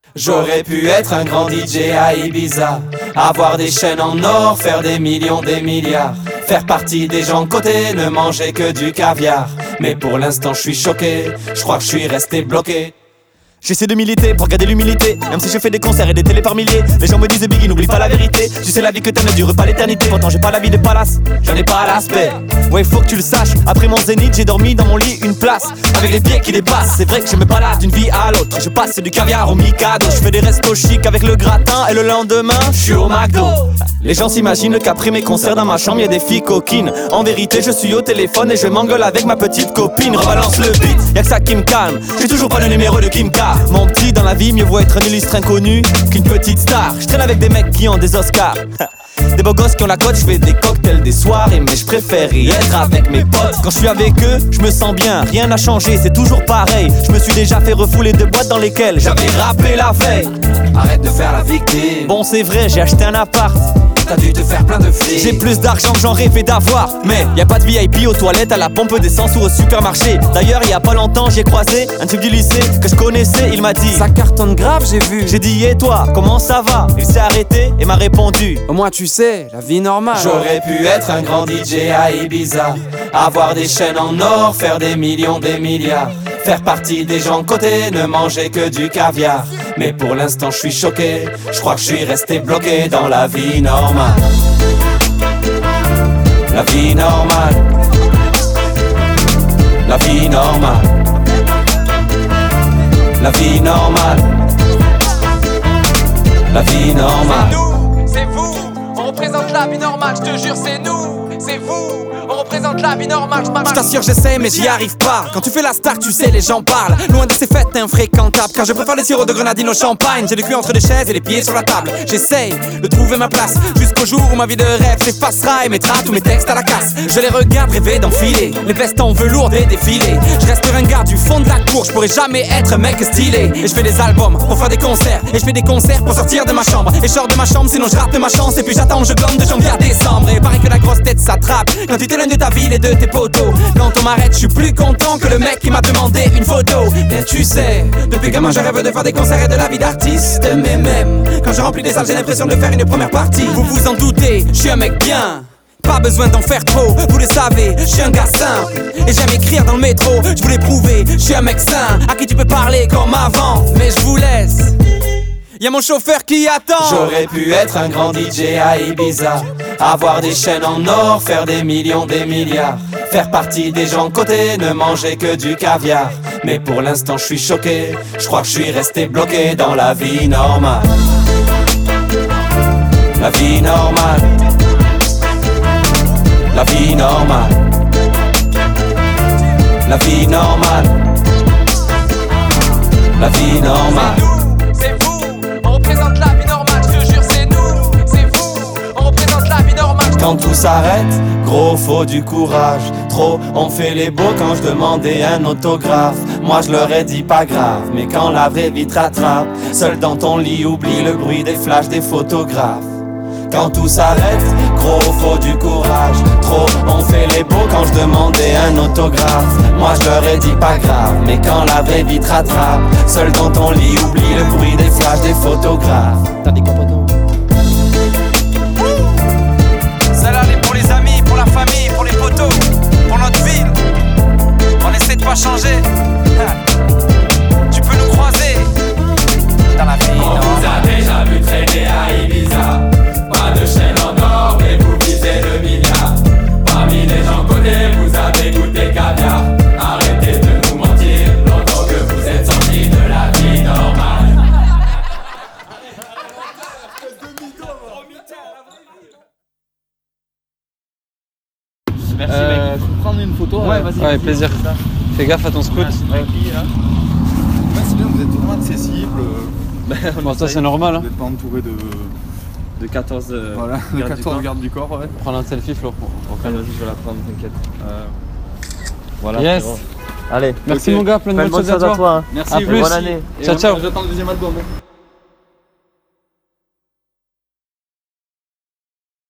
J'aurais pu être un grand DJ à Ibiza, avoir des chaînes en or, faire des millions, des milliards, faire partie des gens cotés, ne manger que du caviar. Mais pour l'instant je suis choqué, je crois que je suis resté bloqué. J'essaie de militer pour garder l'humilité, même si je fais des concerts et des télés par milliers. Les gens me disent Biggie, n'oublie pas la vérité. Tu sais la vie que t'aimes ne dure pas l'éternité. Pourtant j'ai pas la vie de palace, j'en ai pas l'aspect. Ouais faut que tu le saches, après mon zénith j'ai dormi dans mon lit une place, avec les pieds qui dépassent. C'est vrai que je me balade d'une vie à l'autre, je passe du caviar au Mikado. Je fais des restos chics avec le gratin et le lendemain je suis au McDo. Les gens s'imaginent qu'après mes concerts dans ma chambre y'a des filles coquines. En vérité je suis au téléphone et je m'engueule avec ma petite copine. Rebalance le beat, y'a que ça qui me calme, j'ai toujours pas le numéro de Kimka. Mon petit, dans la vie, mieux vaut être un illustre inconnu qu'une petite star. Je traîne avec des mecs qui ont des Oscars. Des beaux gosses qui ont la cote, je fais des cocktails des soirées. Mais je préfère y être avec mes potes. Quand je suis avec eux, je me sens bien, rien n'a changé, c'est toujours pareil. Je me suis déjà fait refouler de boîtes dans lesquelles j'avais rappé la veille. Arrête de faire la victime. Bon c'est vrai, j'ai acheté un appart, t'as dû te faire plein de flics. J'ai plus d'argent que j'en rêvais d'avoir, mais y a pas de VIP aux toilettes, à la pompe d'essence ou au supermarché. D'ailleurs y a pas longtemps j'ai croisé un type du lycée que je connaissais. Il m'a dit ça cartonne grave, j'ai vu. J'ai dit et toi, comment ça va? Il s'est arrêté et m'a répondu au moins tu sais, la vie normale. J'aurais pu être un grand DJ à Ibiza, avoir des chaînes en or, faire des millions, des milliards, faire partie des gens cotés, ne manger que du caviar. Mais pour l'instant je suis choqué, je crois que je suis resté bloqué dans la vie normale. La vie normale. La vie normale. La vie normale. La vie normale. C'est nous, c'est vous, on représente la vie normale, je te jure c'est nous, c'est vous. On représente la vie normale, je t'assure j'essaie mais j'y arrive pas. Quand tu fais la star tu sais les gens parlent, loin de ces fêtes infréquentables. Car je préfère les sirops de grenadine au champagne. J'ai le cul entre les chaises et les pieds sur la table. J'essaye de trouver ma place, jusqu'au jour où ma vie de rêve s'effacera et mettra tous mes textes à la casse. Je les regarde rêver d'enfiler les vestes en velours des défilés. Je reste ringard du fond de la cour, je pourrais jamais être un mec stylé. Et je fais des albums pour faire des concerts, et je fais des concerts pour sortir de ma chambre. Et je sors de ma chambre sinon je rate ma chance. Et puis j'attends, je glande de janvier à décembre. Et paraît que la grosse tête s'attrape quand tu t'éloignes de ta ville et de tes potos. Quand on m'arrête, je suis plus content que le mec qui m'a demandé une photo. Mais tu sais, depuis gamin je rêve de faire des concerts et de la vie d'artiste. Mais même quand je remplis des salles, j'ai l'impression de faire une première partie. Vous vous en doutez, je suis un mec bien, pas besoin d'en faire trop, vous le savez, je suis un gars simple. Et j'aime écrire dans le métro, je voulais prouver, je suis un mec sain à qui tu peux parler comme avant. Mais je vous laisse, y'a mon chauffeur qui attend. J'aurais pu être un grand DJ à Ibiza, avoir des chaînes en or, faire des millions, des milliards, faire partie des gens cotés, ne manger que du caviar. Mais pour l'instant je suis choqué, je crois que je suis resté bloqué dans la vie normale. La vie normale. La vie normale. La vie normale. La vie normale. C'est vous, on représente la vie normale, je te jure c'est nous, c'est vous, on représente la vie normale. Quand tout s'arrête, gros faut du courage. Trop on fait les beaux quand je demandais un autographe. Moi je leur ai dit pas grave, mais quand la vraie vie te rattrape, seul dans ton lit oublie le bruit des flashs des photographes. Quand tout s'arrête, gros faut du courage. Trop on fait les beaux quand je demandais un autographe. Moi je leur ai dit pas grave, mais quand la vraie vie te rattrape, seul dans ton lit oublie le bruit des flashs des photographes. T'as dit quoi poto? Celle-là elle est pour les amis, pour la famille, pour les potos, pour notre ville. On essaie de pas changer. Tu peux nous croiser dans la vie. On vous a déjà vu traîner à Ibiza. Pas de chaîne en or, mais vous visez le milliard. Parmi les gens connus, vous avez goûté caviar. Arrêtez de nous mentir, longtemps que vous êtes sortis de la vie normale. Merci mec. Faut prendre une photo. Ouais, vas-y. Ouais, avec plaisir. Fais gaffe à ton scout. Ouais, c'est bien, vous êtes vraiment accessible. Bon, ça c'est normal. Vous n'êtes pas entouré de 14 voilà, de 14 gardes du corps. Ouais. Prends un selfie, Flo. Vas-y, je vais la prendre, t'inquiète. Voilà. Yes. Allez. Merci mon gars, plein de bonnes choses à toi. Hein. Merci, à plus. Bonne année. Ciao, ciao. J'attends le deuxième album.